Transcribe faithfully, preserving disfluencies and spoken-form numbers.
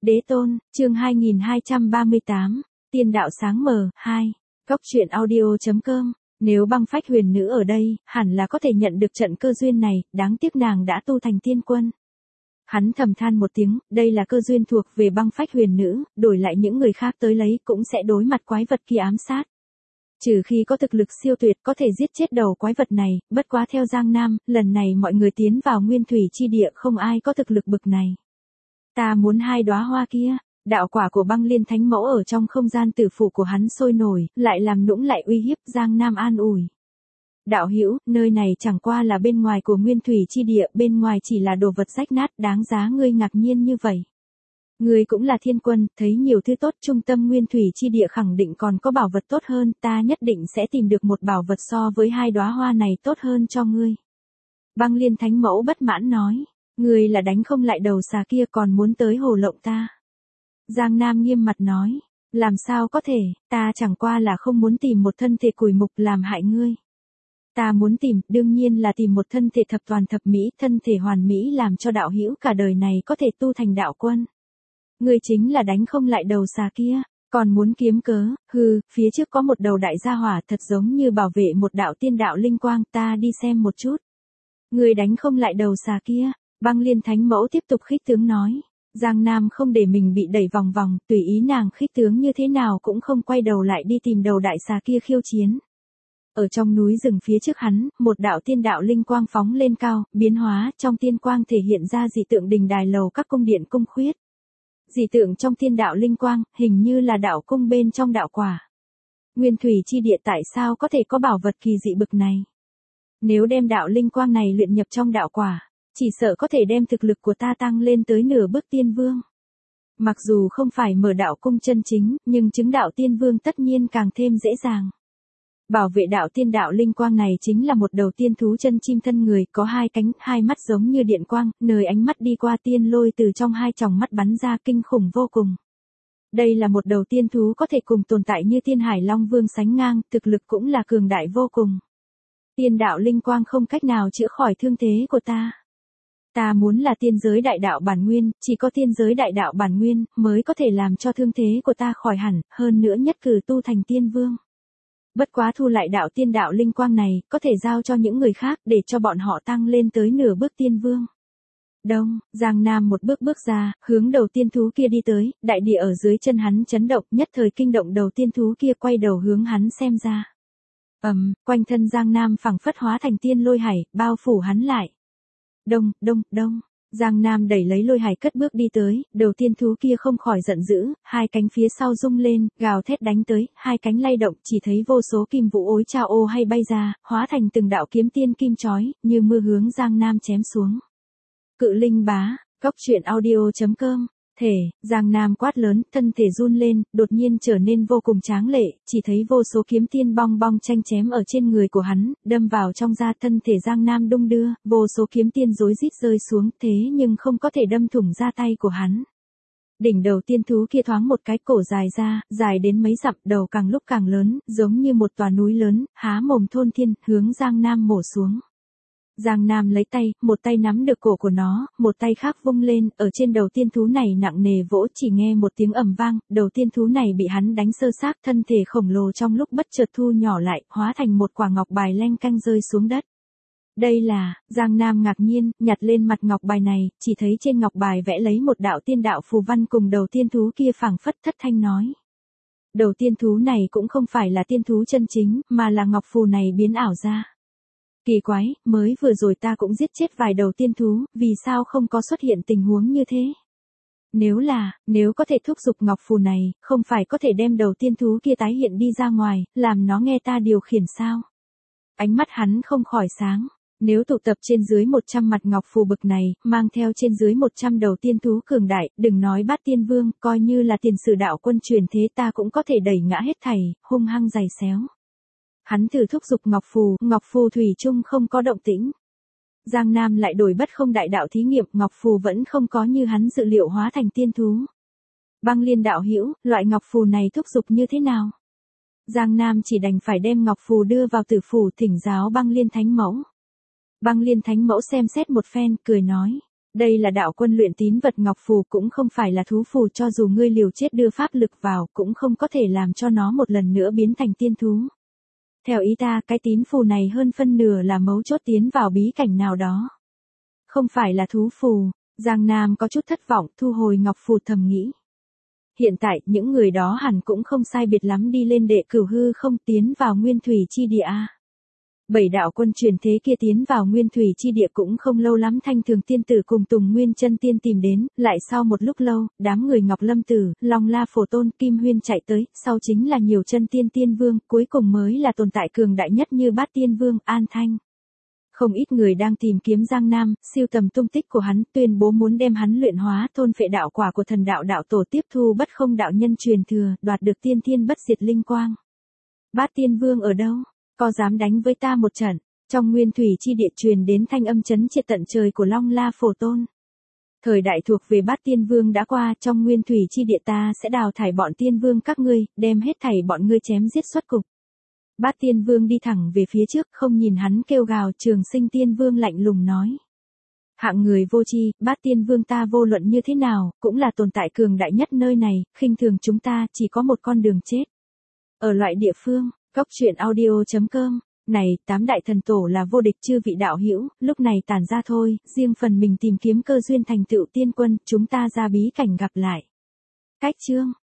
Đế tôn, chương hai nghìn hai trăm ba mươi tám, tiên đạo sáng mờ, hai. Góc truyện audio.com. Nếu băng phách huyền nữ ở đây, hẳn là có thể nhận được trận cơ duyên này, đáng tiếc nàng đã tu thành tiên quân. Hắn thầm than một tiếng, đây là cơ duyên thuộc về băng phách huyền nữ, đổi lại những người khác tới lấy cũng sẽ đối mặt quái vật kia ám sát. Trừ khi có thực lực siêu tuyệt có thể giết chết đầu quái vật này, bất quá theo Giang Nam, lần này mọi người tiến vào nguyên thủy chi địa không ai có thực lực bực này. Ta muốn hai đóa hoa kia, đạo quả của băng liên thánh mẫu ở trong không gian tử phụ của hắn sôi nổi, lại làm nũng lại uy hiếp Giang Nam an ủi. Đạo hữu, nơi này chẳng qua là bên ngoài của nguyên thủy chi địa, bên ngoài chỉ là đồ vật rách nát đáng giá ngươi ngạc nhiên như vậy. Ngươi cũng là thiên quân, thấy nhiều thứ tốt, trung tâm nguyên thủy chi địa khẳng định còn có bảo vật tốt hơn, ta nhất định sẽ tìm được một bảo vật so với hai đóa hoa này tốt hơn cho ngươi. Băng liên thánh mẫu bất mãn nói, ngươi là đánh không lại đầu xà kia còn muốn tới hồ lộng ta. Giang Nam nghiêm mặt nói, làm sao có thể, ta chẳng qua là không muốn tìm một thân thể cùi mục làm hại ngươi. Ta muốn tìm, đương nhiên là tìm một thân thể thập toàn thập mỹ, thân thể hoàn mỹ làm cho đạo hữu cả đời này có thể tu thành đạo quân. Ngươi chính là đánh không lại đầu xà kia, còn muốn kiếm cớ, hừ, phía trước có một đầu đại gia hỏa thật giống như bảo vệ một đạo tiên đạo linh quang, ta đi xem một chút. Ngươi đánh không lại đầu xà kia, băng liên thánh mẫu tiếp tục khích tướng nói. Giang Nam không để mình bị đẩy vòng vòng, tùy ý nàng khích tướng như thế nào cũng không quay đầu lại đi tìm đầu đại xà kia khiêu chiến. Ở trong núi rừng phía trước hắn, một đạo tiên đạo linh quang phóng lên cao, biến hóa, trong tiên quang thể hiện ra dị tượng đình đài lầu các cung điện cung khuyết. Dị tượng trong tiên đạo linh quang, hình như là đạo cung bên trong đạo quả. Nguyên thủy chi địa tại sao có thể có bảo vật kỳ dị bực này? Nếu đem đạo linh quang này luyện nhập trong đạo quả, chỉ sợ có thể đem thực lực của ta tăng lên tới nửa bước tiên vương. Mặc dù không phải mở đạo cung chân chính, nhưng chứng đạo tiên vương tất nhiên càng thêm dễ dàng. Bảo vệ đạo tiên đạo linh quang này chính là một đầu tiên thú chân chim thân người, có hai cánh, hai mắt giống như điện quang, nơi ánh mắt đi qua tiên lôi từ trong hai tròng mắt bắn ra kinh khủng vô cùng. Đây là một đầu tiên thú có thể cùng tồn tại như Tiên Hải Long Vương sánh ngang, thực lực cũng là cường đại vô cùng. Tiên đạo linh quang không cách nào chữa khỏi thương thế của ta. Ta muốn là tiên giới đại đạo bản nguyên, chỉ có tiên giới đại đạo bản nguyên mới có thể làm cho thương thế của ta khỏi hẳn, hơn nữa nhất cử tu thành tiên vương. Bất quá thu lại đạo tiên đạo linh quang này, có thể giao cho những người khác để cho bọn họ tăng lên tới nửa bước tiên vương. Đông, Giang Nam một bước bước ra, hướng đầu tiên thú kia đi tới, đại địa ở dưới chân hắn chấn động, nhất thời kinh động đầu tiên thú kia quay đầu hướng hắn xem ra. Ầm, um, quanh thân Giang Nam phẳng phất hóa thành tiên lôi hải, bao phủ hắn lại. Đông, đông, đông. Giang Nam đẩy lấy lôi hải cất bước đi tới, đầu tiên thú kia không khỏi giận dữ, hai cánh phía sau rung lên, gào thét đánh tới, hai cánh lay động, chỉ thấy vô số kim vũ ối trao ô hay bay ra, hóa thành từng đạo kiếm tiên kim chói, như mưa hướng Giang Nam chém xuống. Cự linh bá, góc truyện audio.com. Thể, Giang Nam quát lớn, thân thể run lên, đột nhiên trở nên vô cùng tráng lệ, chỉ thấy vô số kiếm tiên bong bong tranh chém ở trên người của hắn, đâm vào trong da thân thể Giang Nam đung đưa, vô số kiếm tiên rối rít rơi xuống, thế nhưng không có thể đâm thủng da tay của hắn. Đỉnh đầu tiên thú kia thoáng một cái cổ dài ra, dài đến mấy dặm, đầu càng lúc càng lớn, giống như một tòa núi lớn, há mồm thôn thiên, hướng Giang Nam mổ xuống. Giang Nam lấy tay, một tay nắm được cổ của nó, một tay khác vung lên, ở trên đầu tiên thú này nặng nề vỗ, chỉ nghe một tiếng ầm vang, đầu tiên thú này bị hắn đánh sơ xác, thân thể khổng lồ trong lúc bất chợt thu nhỏ lại, hóa thành một quả ngọc bài leng canh rơi xuống đất. Đây là, Giang Nam ngạc nhiên, nhặt lên mặt ngọc bài này, chỉ thấy trên ngọc bài vẽ lấy một đạo tiên đạo phù văn cùng đầu tiên thú kia phảng phất thất thanh nói. Đầu tiên thú này cũng không phải là tiên thú chân chính, mà là ngọc phù này biến ảo ra. Kỳ quái, mới vừa rồi ta cũng giết chết vài đầu tiên thú, vì sao không có xuất hiện tình huống như thế? Nếu là, nếu có thể thúc giục ngọc phù này, không phải có thể đem đầu tiên thú kia tái hiện đi ra ngoài, làm nó nghe ta điều khiển sao? Ánh mắt hắn không khỏi sáng. Nếu tụ tập trên dưới một trăm mặt ngọc phù bực này, mang theo trên dưới một trăm đầu tiên thú cường đại, đừng nói bát tiên vương, coi như là tiền sử đạo quân truyền thế ta cũng có thể đẩy ngã hết thảy, hung hăng giày xéo. Hắn thử thúc giục ngọc phù, ngọc phù thủy chung không có động tĩnh. Giang Nam lại đổi bất không đại đạo thí nghiệm, ngọc phù vẫn không có như hắn dự liệu hóa thành tiên thú. Băng liên đạo hữu, loại ngọc phù này thúc giục như thế nào? Giang Nam chỉ đành phải đem ngọc phù đưa vào tử phủ thỉnh giáo băng liên thánh mẫu. Băng liên thánh mẫu xem xét một phen, cười nói. Đây là đạo quân luyện tín vật ngọc phù, cũng không phải là thú phù, cho dù ngươi liều chết đưa pháp lực vào cũng không có thể làm cho nó một lần nữa biến thành tiên thú. Theo ý ta, cái tín phù này hơn phân nửa là mấu chốt tiến vào bí cảnh nào đó. Không phải là thú phù. Giang Nam có chút thất vọng, thu hồi ngọc phù thầm nghĩ. Hiện tại, những người đó hẳn cũng không sai biệt lắm đi lên đệ cửu hư không, tiến vào nguyên thủy chi địa. Bảy đạo quân truyền thế kia tiến vào nguyên thủy chi địa cũng không lâu lắm, Thanh Thường tiên tử cùng Tùng Nguyên chân tiên tìm đến, lại sau một lúc lâu, đám người Ngọc Lâm Tử, Long La Phổ Tôn, Kim Huyên chạy tới, sau chính là nhiều chân tiên tiên vương, cuối cùng mới là tồn tại cường đại nhất như Bát Tiên Vương, An Thanh. Không ít người đang tìm kiếm Giang Nam, siêu tầm tung tích của hắn, tuyên bố muốn đem hắn luyện hóa, thôn phệ đạo quả của thần đạo đạo tổ, tiếp thu bất không đạo nhân truyền thừa, đoạt được tiên thiên bất diệt linh quang. Bát Tiên Vương ở đâu? Có dám đánh với ta một trận? Trong nguyên thủy chi địa truyền đến thanh âm chấn triệt tận trời của Long La Phổ Tôn. Thời đại thuộc về Bát Tiên Vương đã qua, trong nguyên thủy chi địa ta sẽ đào thải bọn tiên vương các ngươi, đem hết thảy bọn ngươi chém giết xuất cục. Bát Tiên Vương đi thẳng về phía trước, không nhìn hắn kêu gào. Trường Sinh Tiên Vương lạnh lùng nói. Hạng người vô tri, Bát Tiên Vương ta vô luận như thế nào, cũng là tồn tại cường đại nhất nơi này, khinh thường chúng ta, chỉ có một con đường chết. Ở loại địa phương, Góc truyện audio chấm com, này, tám đại thần tổ là vô địch, chư vị đạo hữu, lúc này tản ra thôi, riêng phần mình tìm kiếm cơ duyên thành tựu tiên quân, chúng ta ra bí cảnh gặp lại. Cách chương